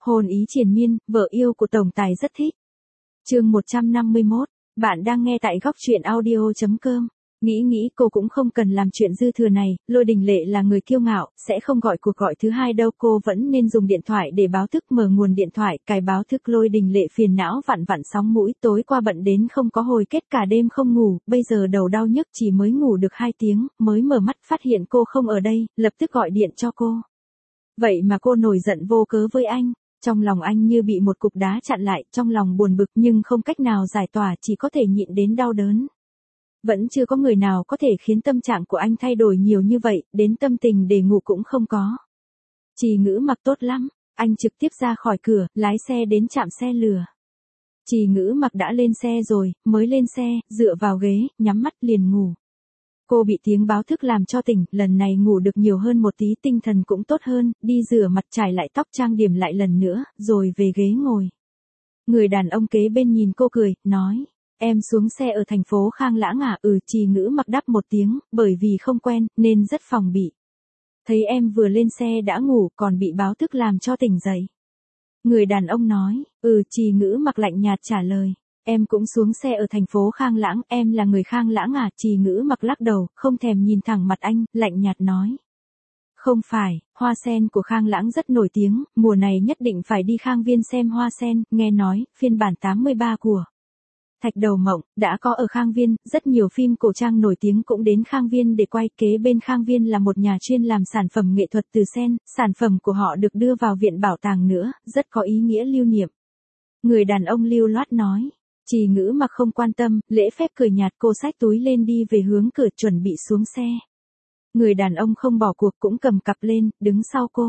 Hồn ý triền miên, vợ yêu của tổng tài rất thích. Chương 151, bạn đang nghe tại góc truyện audio.com. Nghĩ cô cũng không cần làm chuyện dư thừa này, Lôi Đình Lệ là người kiêu ngạo, sẽ không gọi cuộc gọi thứ hai đâu, cô vẫn nên dùng điện thoại để báo thức, mở nguồn điện thoại, cài báo thức. Lôi Đình Lệ phiền não vặn vặn sóng mũi, tối qua bận đến không có hồi kết, cả đêm không ngủ, bây giờ đầu đau nhức, chỉ mới ngủ được 2 tiếng, mới mở mắt phát hiện cô không ở đây, lập tức gọi điện cho cô. Vậy mà cô nổi giận vô cớ với anh. Trong lòng anh như bị một cục đá chặn lại, trong lòng buồn bực nhưng không cách nào giải tỏa, chỉ có thể nhịn đến đau đớn. Vẫn chưa có người nào có thể khiến tâm trạng của anh thay đổi nhiều như vậy, đến tâm tình để ngủ cũng không có. Trì Ngữ Mặc tốt lắm, anh trực tiếp ra khỏi cửa, lái xe đến trạm xe lửa. Trì Ngữ Mặc đã lên xe rồi, mới lên xe, dựa vào ghế, nhắm mắt liền ngủ. Cô bị tiếng báo thức làm cho tỉnh, lần này ngủ được nhiều hơn một tí, tinh thần cũng tốt hơn, đi rửa mặt, chải lại tóc, trang điểm lại lần nữa, rồi về ghế ngồi. Người đàn ông kế bên nhìn cô cười, nói, em xuống xe ở thành phố Khang Lãng à? Trì Ngữ Mặc đáp một tiếng, bởi vì không quen, nên rất phòng bị. Thấy em vừa lên xe đã ngủ, còn bị báo thức làm cho tỉnh dậy. Người đàn ông nói, Trì Ngữ Mặc lạnh nhạt trả lời. Em cũng xuống xe ở thành phố Khang Lãng, em là người Khang Lãng à? Trì Ngữ Mặc lắc đầu, không thèm nhìn thẳng mặt anh, lạnh nhạt nói. Không phải, hoa sen của Khang Lãng rất nổi tiếng, mùa này nhất định phải đi Khang Viên xem hoa sen, nghe nói, phiên bản 83 của Thạch Đầu Mộng, đã có ở Khang Viên, rất nhiều phim cổ trang nổi tiếng cũng đến Khang Viên để quay, kế bên Khang Viên là một nhà chuyên làm sản phẩm nghệ thuật từ sen, sản phẩm của họ được đưa vào viện bảo tàng nữa, rất có ý nghĩa lưu niệm. Người đàn ông lưu loát nói. Trì Ngữ Mặc không quan tâm, lễ phép cười nhạt, cô xách túi lên đi về hướng cửa chuẩn bị xuống xe. Người đàn ông không bỏ cuộc cũng cầm cặp lên, đứng sau cô.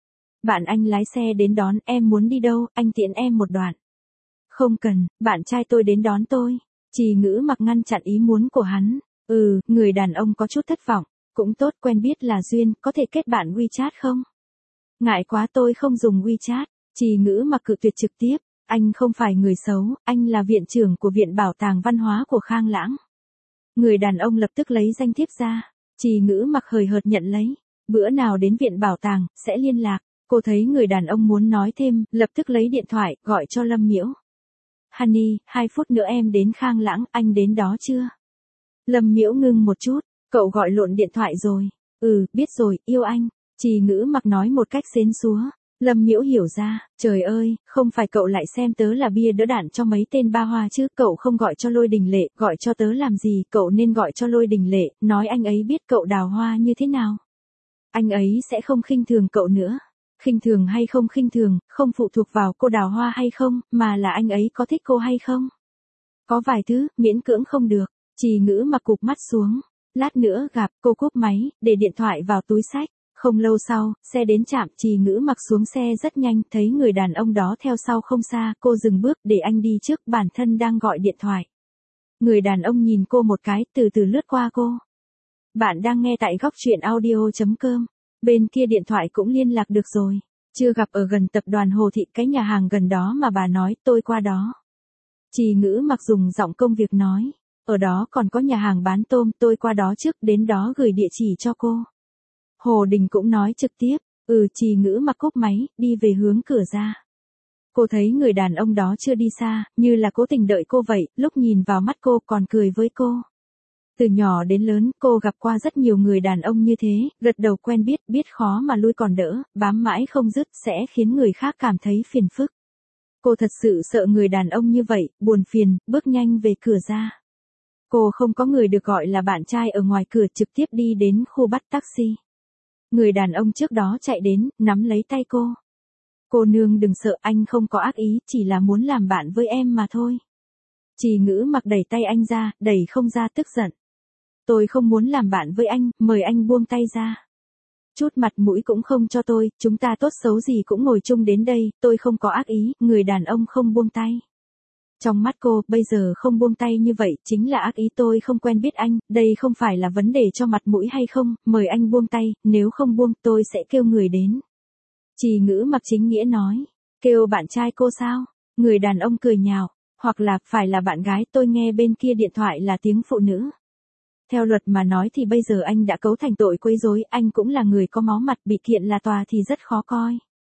Bạn anh lái xe đến đón, em muốn đi đâu, anh tiễn em một đoạn. Không cần, bạn trai tôi đến đón tôi. Trì Ngữ Mặc ngăn chặn ý muốn của hắn. Người đàn ông có chút thất vọng. Cũng tốt, quen biết là duyên, có thể kết bạn WeChat không? Ngại quá, tôi không dùng WeChat. Trì Ngữ Mặc cự tuyệt trực tiếp. Anh không phải người xấu, anh là viện trưởng của Viện Bảo tàng Văn hóa của Khang Lãng. Người đàn ông lập tức lấy danh thiếp ra. Trì Ngữ Mặc hời hợt nhận lấy. Bữa nào đến Viện Bảo tàng, sẽ liên lạc. Cô thấy người đàn ông muốn nói thêm, lập tức lấy điện thoại, gọi cho Lâm Miễu. Honey, 2 phút nữa em đến Khang Lãng, anh đến đó chưa? Lâm Miễu ngưng một chút, cậu gọi lộn điện thoại rồi. Biết rồi, yêu anh. Trì Ngữ Mặc nói một cách xến xúa. Lâm Miễu hiểu ra, trời ơi, không phải cậu lại xem tớ là bia đỡ đạn cho mấy tên ba hoa chứ, cậu không gọi cho Lôi Đình Lệ, gọi cho tớ làm gì, cậu nên gọi cho Lôi Đình Lệ, nói anh ấy biết cậu đào hoa như thế nào. Anh ấy sẽ không khinh thường cậu nữa. Khinh thường hay không khinh thường, không phụ thuộc vào cô đào hoa hay không, mà là anh ấy có thích cô hay không. Có vài thứ, miễn cưỡng không được. Trì Ngữ Mặc cụp mắt xuống. Lát nữa gặp, cô cúp máy, để điện thoại vào túi xách. Không lâu sau, xe đến trạm, Trì Ngữ Mặc xuống xe rất nhanh, thấy người đàn ông đó theo sau không xa, cô dừng bước để anh đi trước, bản thân đang gọi điện thoại. Người đàn ông nhìn cô một cái, từ từ lướt qua cô. Bạn đang nghe tại góc truyện audio.com. Bên kia điện thoại cũng liên lạc được rồi. Chưa gặp ở gần tập đoàn Hồ Thị, cái nhà hàng gần đó mà bà nói, tôi qua đó. Trì Ngữ Mặc dùng giọng công việc nói. Ở đó còn có nhà hàng bán tôm, tôi qua đó trước, đến đó gửi địa chỉ cho cô. Hồ Đình cũng nói trực tiếp. Trì Ngữ Mặc cúp máy, đi về hướng cửa ra. Cô thấy người đàn ông đó chưa đi xa, như là cố tình đợi cô vậy, lúc nhìn vào mắt cô còn cười với cô. Từ nhỏ đến lớn, cô gặp qua rất nhiều người đàn ông như thế, gật đầu quen biết, biết khó mà lui còn đỡ, bám mãi không dứt, sẽ khiến người khác cảm thấy phiền phức. Cô thật sự sợ người đàn ông như vậy, buồn phiền, bước nhanh về cửa ra. Cô không có người được gọi là bạn trai ở ngoài cửa, trực tiếp đi đến khu bắt taxi. Người đàn ông trước đó chạy đến, nắm lấy tay cô. Cô nương đừng sợ, anh không có ác ý, chỉ là muốn làm bạn với em mà thôi. Trì Ngữ Mặc đẩy tay anh ra, đẩy không ra tức giận. Tôi không muốn làm bạn với anh, mời anh buông tay ra. Chút mặt mũi cũng không cho tôi, chúng ta tốt xấu gì cũng ngồi chung đến đây, tôi không có ác ý, người đàn ông không buông tay. Trong mắt cô, bây giờ không buông tay như vậy, chính là ác ý, tôi không quen biết anh, đây không phải là vấn đề cho mặt mũi hay không, mời anh buông tay, nếu không buông, tôi sẽ kêu người đến. Trì Ngữ Mặc chính nghĩa nói, kêu bạn trai cô sao? Người đàn ông cười nhạo, hoặc là, phải là bạn gái, tôi nghe bên kia điện thoại là tiếng phụ nữ. Theo luật mà nói thì bây giờ anh đã cấu thành tội quấy rối, anh cũng là người có máu mặt, bị kiện là tòa thì rất khó coi.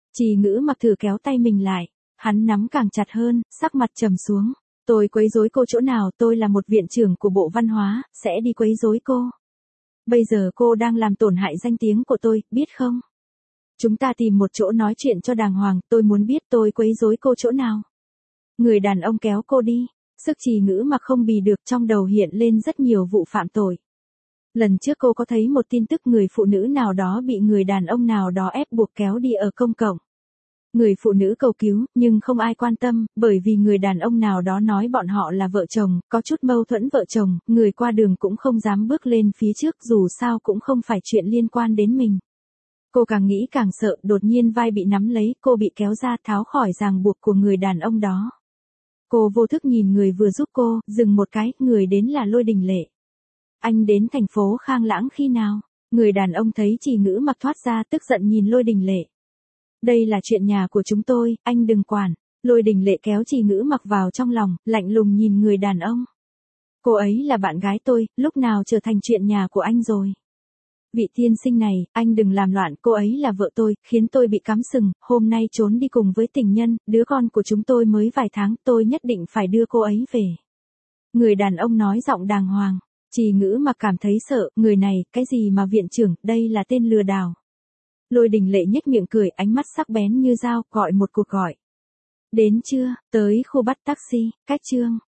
Trì Ngữ Mặc thử kéo tay mình lại, hắn nắm càng chặt hơn, sắc mặt trầm xuống. Tôi quấy rối cô chỗ nào, tôi là một viện trưởng của Bộ Văn hóa, sẽ đi quấy rối cô. Bây giờ cô đang làm tổn hại danh tiếng của tôi, biết không? Chúng ta tìm một chỗ nói chuyện cho đàng hoàng, tôi muốn biết tôi quấy rối cô chỗ nào. Người đàn ông kéo cô đi, sức Trì Ngữ Mặc không bì được, trong đầu hiện lên rất nhiều vụ phạm tội. Lần trước cô có thấy một tin tức người phụ nữ nào đó bị người đàn ông nào đó ép buộc kéo đi ở công cộng. Người phụ nữ cầu cứu, nhưng không ai quan tâm, bởi vì người đàn ông nào đó nói bọn họ là vợ chồng, có chút mâu thuẫn vợ chồng, người qua đường cũng không dám bước lên phía trước, dù sao cũng không phải chuyện liên quan đến mình. Cô càng nghĩ càng sợ, đột nhiên vai bị nắm lấy, cô bị kéo ra, tháo khỏi ràng buộc của người đàn ông đó. Cô vô thức nhìn người vừa giúp cô, dừng một cái, người đến là Lôi Đình Lệ. Anh đến thành phố Khang Lãng khi nào? Người đàn ông thấy Trì Ngữ Mặc thoát ra, tức giận nhìn Lôi Đình Lệ. Đây là chuyện nhà của chúng tôi, anh đừng quản. Lôi Đình Lệ kéo Trì Ngữ Mặc vào trong lòng, lạnh lùng nhìn người đàn ông. Cô ấy là bạn gái tôi, lúc nào trở thành chuyện nhà của anh rồi? Vị tiên sinh này, anh đừng làm loạn, cô ấy là vợ tôi, khiến tôi bị cắm sừng, hôm nay trốn đi cùng với tình nhân, đứa con của chúng tôi mới vài tháng, tôi nhất định phải đưa cô ấy về. Người đàn ông nói giọng đàng hoàng. Trì Ngữ Mặc cảm thấy sợ, người này, cái gì mà viện trưởng, đây là tên lừa đảo. Lôi Đình Lệ nhếch miệng cười, ánh mắt sắc bén như dao, gọi một cuộc gọi. Đến chưa, tới khu bắt taxi, cách chương.